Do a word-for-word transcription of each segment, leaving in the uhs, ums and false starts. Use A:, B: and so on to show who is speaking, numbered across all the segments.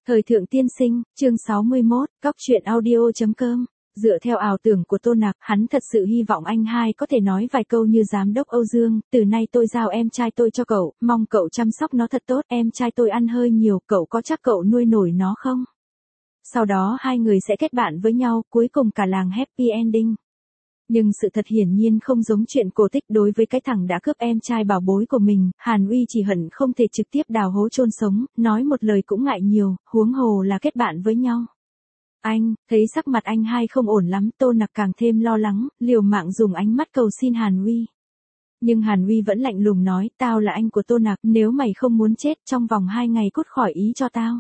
A: Thời thượng tiên sinh, chương sáu mươi mốt, cóc truyện audio.com. Dựa theo ảo tưởng của Tô Nặc, hắn thật sự hy vọng anh hai có thể nói vài câu như giám đốc Âu Dương, từ nay tôi giao em trai tôi cho cậu, mong cậu chăm sóc nó thật tốt, em trai tôi ăn hơi nhiều, cậu có chắc cậu nuôi nổi nó không? Sau đó hai người sẽ kết bạn với nhau, cuối cùng cả làng happy ending. Nhưng sự thật hiển nhiên không giống chuyện cổ tích. Đối với cái thằng đã cướp em trai bảo bối của mình, Hàn Uy chỉ hận không thể trực tiếp đào hố chôn sống, nói một lời cũng ngại nhiều, huống hồ là kết bạn với nhau. Anh, thấy sắc mặt anh hai không ổn lắm, Tô Nặc càng thêm lo lắng, liều mạng dùng ánh mắt cầu xin Hàn Uy. Nhưng Hàn Uy vẫn lạnh lùng nói, tao là anh của Tô Nặc, nếu mày không muốn chết trong vòng hai ngày cút khỏi ý cho tao.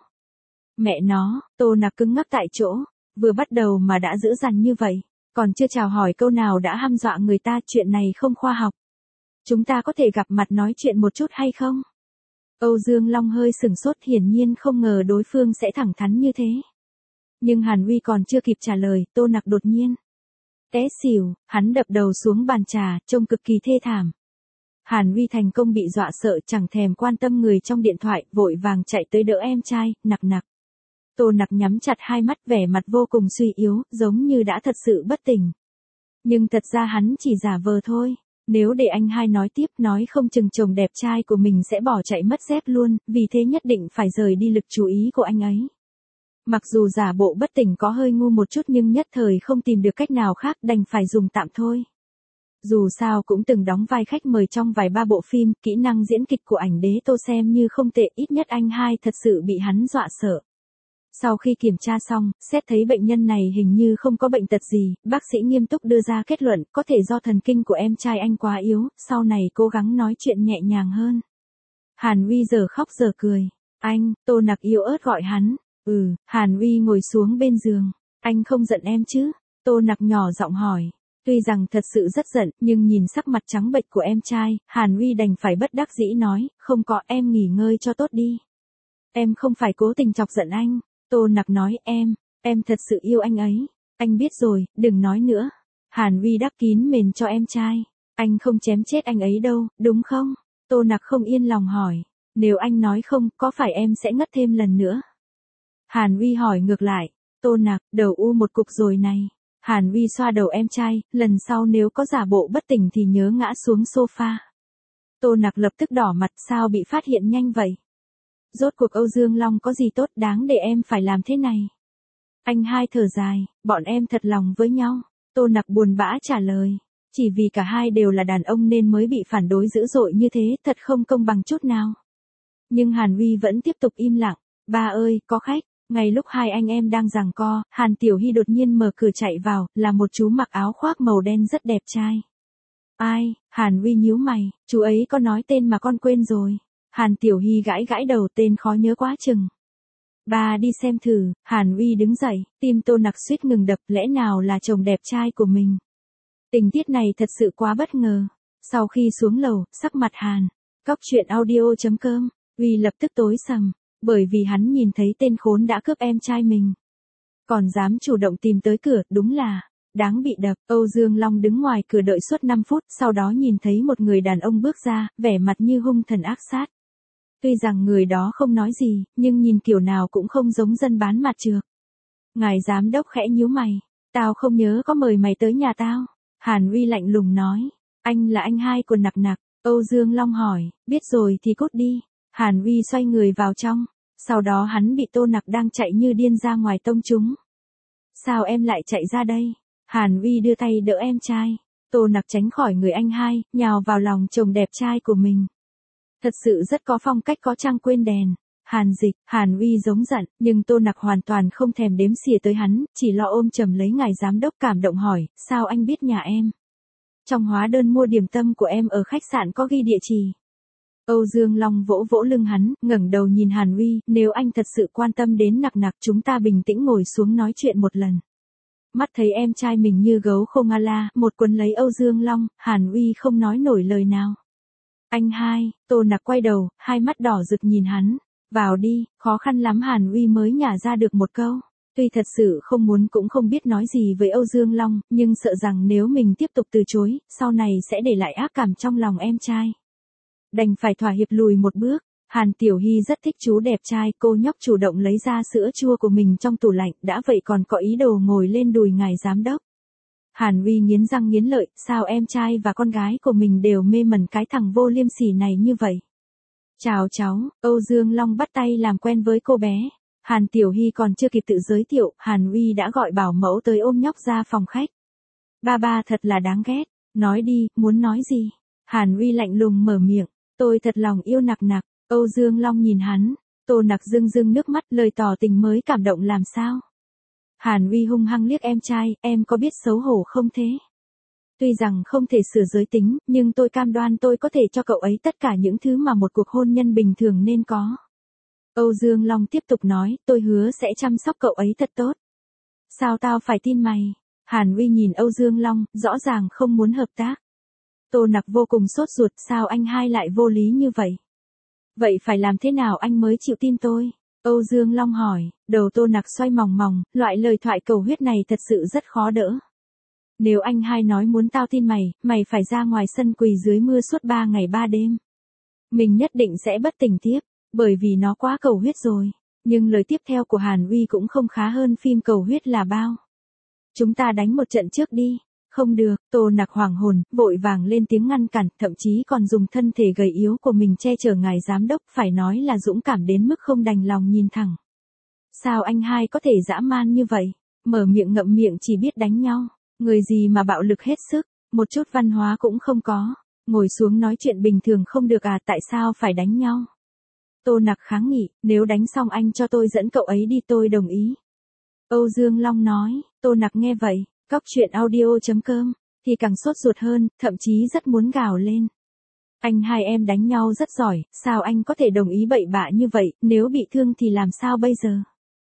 A: Mẹ nó, Tô Nặc cứng ngắc tại chỗ, vừa bắt đầu mà đã dữ dằn như vậy. Còn chưa chào hỏi câu nào đã hăm dọa người ta, chuyện này không khoa học. Chúng ta có thể gặp mặt nói chuyện một chút hay không? Âu Dương Long hơi sửng sốt, hiển nhiên không ngờ đối phương sẽ thẳng thắn như thế. Nhưng Hàn Uy còn chưa kịp trả lời, Tô Nặc đột nhiên té xỉu, hắn đập đầu xuống bàn trà, trông cực kỳ thê thảm. Hàn Uy thành công bị dọa sợ, chẳng thèm quan tâm người trong điện thoại, vội vàng chạy tới đỡ em trai. Nặc nặc. Tô Nặc nhắm chặt hai mắt, vẻ mặt vô cùng suy yếu, giống như đã thật sự bất tỉnh. Nhưng thật ra hắn chỉ giả vờ thôi. Nếu để anh hai nói tiếp, nói không chừng chồng đẹp trai của mình sẽ bỏ chạy mất dép luôn, vì thế nhất định phải rời đi lực chú ý của anh ấy. Mặc dù giả bộ bất tỉnh có hơi ngu một chút nhưng nhất thời không tìm được cách nào khác, đành phải dùng tạm thôi. Dù sao cũng từng đóng vai khách mời trong vài ba bộ phim, kỹ năng diễn kịch của ảnh đế Tô xem như không tệ, ít nhất anh hai thật sự bị hắn dọa sợ. Sau khi kiểm tra xong, xét thấy bệnh nhân này hình như không có bệnh tật gì, bác sĩ nghiêm túc đưa ra kết luận, có thể do thần kinh của em trai anh quá yếu, sau này cố gắng nói chuyện nhẹ nhàng hơn. Hàn Uy giờ khóc giờ cười. Anh, Tô Nặc yếu ớt gọi hắn. Ừ, Hàn Uy ngồi xuống bên giường. Anh không giận em chứ? Tô Nặc nhỏ giọng hỏi. Tuy rằng thật sự rất giận, nhưng nhìn sắc mặt trắng bệch của em trai, Hàn Uy đành phải bất đắc dĩ nói, không có, em nghỉ ngơi cho tốt đi. Em không phải cố tình chọc giận anh. Tô Nặc nói, em, em thật sự yêu anh ấy. Anh biết rồi, đừng nói nữa. Hàn Uy đắp kín mền cho em trai. Anh không chém chết anh ấy đâu, đúng không? Tô Nặc không yên lòng hỏi. Nếu anh nói không, có phải em sẽ ngất thêm lần nữa? Hàn Uy hỏi ngược lại. Tô Nặc, đầu u một cục rồi này. Hàn Uy xoa đầu em trai, lần sau nếu có giả bộ bất tỉnh thì nhớ ngã xuống sofa. Tô Nặc lập tức đỏ mặt, sao bị phát hiện nhanh vậy? Rốt cuộc Âu Dương Long có gì tốt đáng để em phải làm thế này? Anh hai thở dài, bọn em thật lòng với nhau. Tô Nặc buồn bã trả lời. Chỉ vì cả hai đều là đàn ông nên mới bị phản đối dữ dội như thế, thật không công bằng chút nào. Nhưng Hàn Uy vẫn tiếp tục im lặng. Ba ơi, có khách. Ngay lúc hai anh em đang giằng co, Hàn Tiểu Hy đột nhiên mở cửa chạy vào, là một chú mặc áo khoác màu đen rất đẹp trai. Ai? Hàn Uy nhíu mày, chú ấy có nói tên mà con quên rồi. Hàn Tiểu Hy gãi gãi đầu, tên khó nhớ quá chừng. Ba đi xem thử. Hàn Uy đứng dậy, tim Tô Nặc suýt ngừng đập, lẽ nào là chồng đẹp trai của mình. Tình tiết này thật sự quá bất ngờ. Sau khi xuống lầu, sắc mặt Hàn, cóc truyện audio.com, Uy lập tức tối sầm, bởi vì hắn nhìn thấy tên khốn đã cướp em trai mình. Còn dám chủ động tìm tới cửa, đúng là đáng bị đập. Âu Dương Long đứng ngoài cửa đợi suốt năm phút, sau đó nhìn thấy một người đàn ông bước ra, vẻ mặt như hung thần ác sát. Tuy rằng người đó không nói gì, nhưng nhìn kiểu nào cũng không giống dân bán mặt trược. Ngài giám đốc khẽ nhíu mày. Tao không nhớ có mời mày tới nhà tao. Hàn Uy lạnh lùng nói. Anh là anh hai của Nặc Nặc. Âu Dương Long hỏi. Biết rồi thì cút đi. Hàn Uy xoay người vào trong. Sau đó hắn bị Tô Nặc đang chạy như điên ra ngoài tông chúng. Sao em lại chạy ra đây? Hàn Uy đưa tay đỡ em trai. Tô Nặc tránh khỏi người anh hai, nhào vào lòng chồng đẹp trai của mình. Thật sự rất có phong cách, có trăng quên đèn. Hàn Dịch, Hàn Uy giống giận, nhưng Tô Nặc hoàn toàn không thèm đếm xỉa tới hắn, chỉ lo ôm chầm lấy ngài giám đốc, cảm động hỏi, sao anh biết nhà em? Trong hóa đơn mua điểm tâm của em ở khách sạn có ghi địa chỉ. Âu Dương Long vỗ vỗ lưng hắn, ngẩng đầu nhìn Hàn Uy, nếu anh thật sự quan tâm đến Nặc Nặc, chúng ta bình tĩnh ngồi xuống nói chuyện một lần. Mắt thấy em trai mình như gấu khô nga la, một quấn lấy Âu Dương Long, Hàn Uy không nói nổi lời nào. Anh hai, Tô Nặc quay đầu, hai mắt đỏ rực nhìn hắn. Vào đi, khó khăn lắm Hàn Uy mới nhả ra được một câu. Tuy thật sự không muốn cũng không biết nói gì với Âu Dương Long, nhưng sợ rằng nếu mình tiếp tục từ chối, sau này sẽ để lại ác cảm trong lòng em trai. Đành phải thỏa hiệp lùi một bước. Hàn Tiểu Hy rất thích chú đẹp trai, cô nhóc chủ động lấy ra sữa chua của mình trong tủ lạnh, đã vậy còn có ý đồ ngồi lên đùi ngài giám đốc. Hàn Uy nghiến răng nghiến lợi, sao em trai và con gái của mình đều mê mẩn cái thằng vô liêm sỉ này như vậy. Chào cháu, Âu Dương Long bắt tay làm quen với cô bé. Hàn Tiểu Hy còn chưa kịp tự giới thiệu, Hàn Uy đã gọi bảo mẫu tới ôm nhóc ra phòng khách. Ba ba thật là đáng ghét, nói đi, muốn nói gì? Hàn Uy lạnh lùng mở miệng, tôi thật lòng yêu Nặc Nặc. Âu Dương Long nhìn hắn, Tô Nặc rưng rưng nước mắt, lời tỏ tình mới cảm động làm sao? Hàn Uy hung hăng liếc em trai, em có biết xấu hổ không thế? Tuy rằng không thể sửa giới tính, nhưng tôi cam đoan tôi có thể cho cậu ấy tất cả những thứ mà một cuộc hôn nhân bình thường nên có. Âu Dương Long tiếp tục nói, tôi hứa sẽ chăm sóc cậu ấy thật tốt. Sao tao phải tin mày? Hàn Uy nhìn Âu Dương Long, rõ ràng không muốn hợp tác. Tô Nặc vô cùng sốt ruột, sao anh hai lại vô lý như vậy? Vậy phải làm thế nào anh mới chịu tin tôi? Âu Dương Long hỏi, đầu Tô Nặc xoay mòng mòng, loại lời thoại cầu huyết này thật sự rất khó đỡ. Nếu anh hai nói muốn tao tin mày, mày phải ra ngoài sân quỳ dưới mưa suốt ba ngày ba đêm. Mình nhất định sẽ bất tỉnh tiếp, bởi vì nó quá cầu huyết rồi. Nhưng lời tiếp theo của Hàn Uy cũng không khá hơn phim cầu huyết là bao. Chúng ta đánh một trận trước đi. Không được, Tô Nặc hoảng hồn, vội vàng lên tiếng ngăn cản, thậm chí còn dùng thân thể gầy yếu của mình che chở ngài giám đốc, phải nói là dũng cảm đến mức không đành lòng nhìn thẳng. Sao anh hai có thể dã man như vậy? Mở miệng ngậm miệng chỉ biết đánh nhau. Người gì mà bạo lực hết sức, một chút văn hóa cũng không có. Ngồi xuống nói chuyện bình thường không được à, tại sao phải đánh nhau? Tô Nặc kháng nghị, nếu đánh xong anh cho tôi dẫn cậu ấy đi tôi đồng ý. Âu Dương Long nói, Tô Nặc nghe vậy, cóc truyện audio chấm com, thì càng sốt ruột hơn, thậm chí rất muốn gào lên. Anh hai em đánh nhau rất giỏi, sao anh có thể đồng ý bậy bạ như vậy, nếu bị thương thì làm sao bây giờ?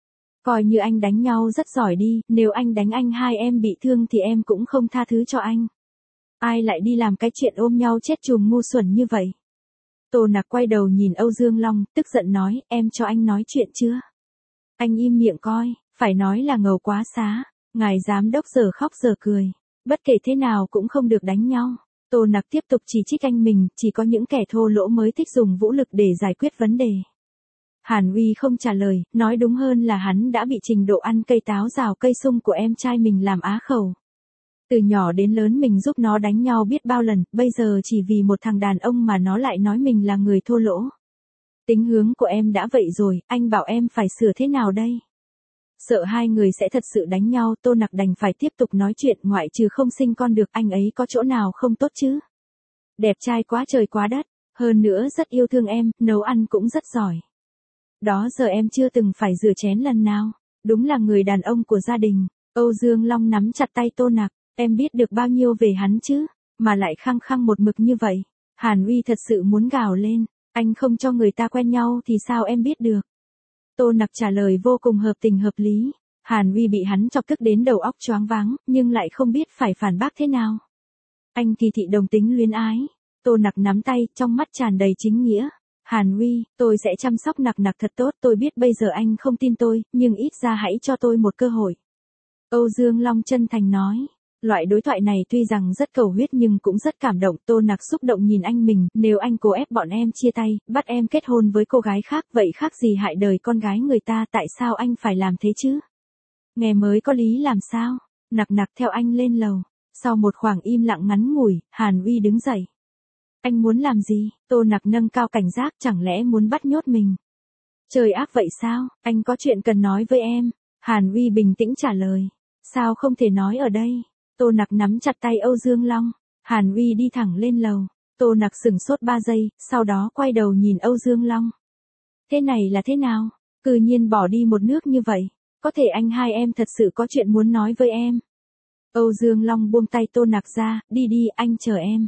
A: Coi như anh đánh nhau rất giỏi đi, nếu anh đánh anh hai em bị thương thì em cũng không tha thứ cho anh. Ai lại đi làm cái chuyện ôm nhau chết chùm ngu xuẩn như vậy? Tô Nặc quay đầu nhìn Âu Dương Long, tức giận nói, em cho anh nói chuyện chưa? Anh im miệng coi, phải nói là ngầu quá xá. Ngài giám đốc giờ khóc giờ cười. Bất kể thế nào cũng không được đánh nhau. Tô Nặc tiếp tục chỉ trích anh mình, chỉ có những kẻ thô lỗ mới thích dùng vũ lực để giải quyết vấn đề. Hàn Uy không trả lời, nói đúng hơn là hắn đã bị trình độ ăn cây táo rào cây sung của em trai mình làm á khẩu. Từ nhỏ đến lớn mình giúp nó đánh nhau biết bao lần, bây giờ chỉ vì một thằng đàn ông mà nó lại nói mình là người thô lỗ. Tính hướng của em đã vậy rồi, anh bảo em phải sửa thế nào đây? Sợ hai người sẽ thật sự đánh nhau, Tô Nặc đành phải tiếp tục nói chuyện, ngoại trừ không sinh con được, anh ấy có chỗ nào không tốt chứ? Đẹp trai quá trời quá đất, hơn nữa rất yêu thương em, nấu ăn cũng rất giỏi. Đó giờ em chưa từng phải rửa chén lần nào, đúng là người đàn ông của gia đình. Âu Dương Long nắm chặt tay Tô Nặc, em biết được bao nhiêu về hắn chứ, mà lại khăng khăng một mực như vậy. Hàn Uy thật sự muốn gào lên, anh không cho người ta quen nhau thì sao em biết được? Tô Nặc trả lời vô cùng hợp tình hợp lý. Hàn Uy bị hắn chọc tức đến đầu óc choáng váng, nhưng lại không biết phải phản bác thế nào. Anh kỳ thị đồng tính luyến ái. Tô Nặc nắm tay, trong mắt tràn đầy chính nghĩa. Hàn Uy, tôi sẽ chăm sóc Nặc Nặc thật tốt, tôi biết bây giờ anh không tin tôi, nhưng ít ra hãy cho tôi một cơ hội. Âu Dương Long chân thành nói. Loại đối thoại này tuy rằng rất cầu huyết nhưng cũng rất cảm động. Tô Nặc xúc động nhìn anh mình, nếu anh cố ép bọn em chia tay, bắt em kết hôn với cô gái khác, vậy khác gì hại đời con gái người ta, tại sao anh phải làm thế chứ? Nghe mới có lý làm sao? Nặc Nặc theo anh lên lầu. Sau một khoảng im lặng ngắn ngủi, Hàn Uy đứng dậy. Anh muốn làm gì? Tô Nặc nâng cao cảnh giác, chẳng lẽ muốn bắt nhốt mình? Trời ác vậy sao? Anh có chuyện cần nói với em. Hàn Uy bình tĩnh trả lời. Sao không thể nói ở đây? Tô Nặc nắm chặt tay Âu Dương Long. Hàn Uy đi thẳng lên lầu. Tô Nặc sửng sốt ba giây, sau đó quay đầu nhìn Âu Dương Long. Thế này là thế nào? Cư nhiên bỏ đi một nước như vậy. Có thể anh hai em thật sự có chuyện muốn nói với em. Âu Dương Long buông tay Tô Nặc ra, đi đi, anh chờ em.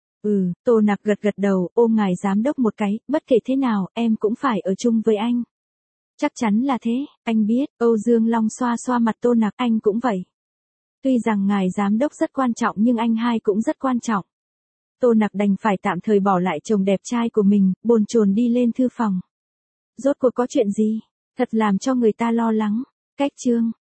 A: Ừ, Tô Nặc gật gật đầu, ôm ngài giám đốc một cái, bất kể thế nào, em cũng phải ở chung với anh. Chắc chắn là thế, anh biết. Âu Dương Long xoa xoa mặt Tô Nặc, anh cũng vậy. Tuy rằng ngài giám đốc rất quan trọng nhưng anh hai cũng rất quan trọng. Tô Nặc đành phải tạm thời bỏ lại chồng đẹp trai của mình, bồn chồn đi lên thư phòng. Rốt cuộc có chuyện gì? Thật làm cho người ta lo lắng. Cách chương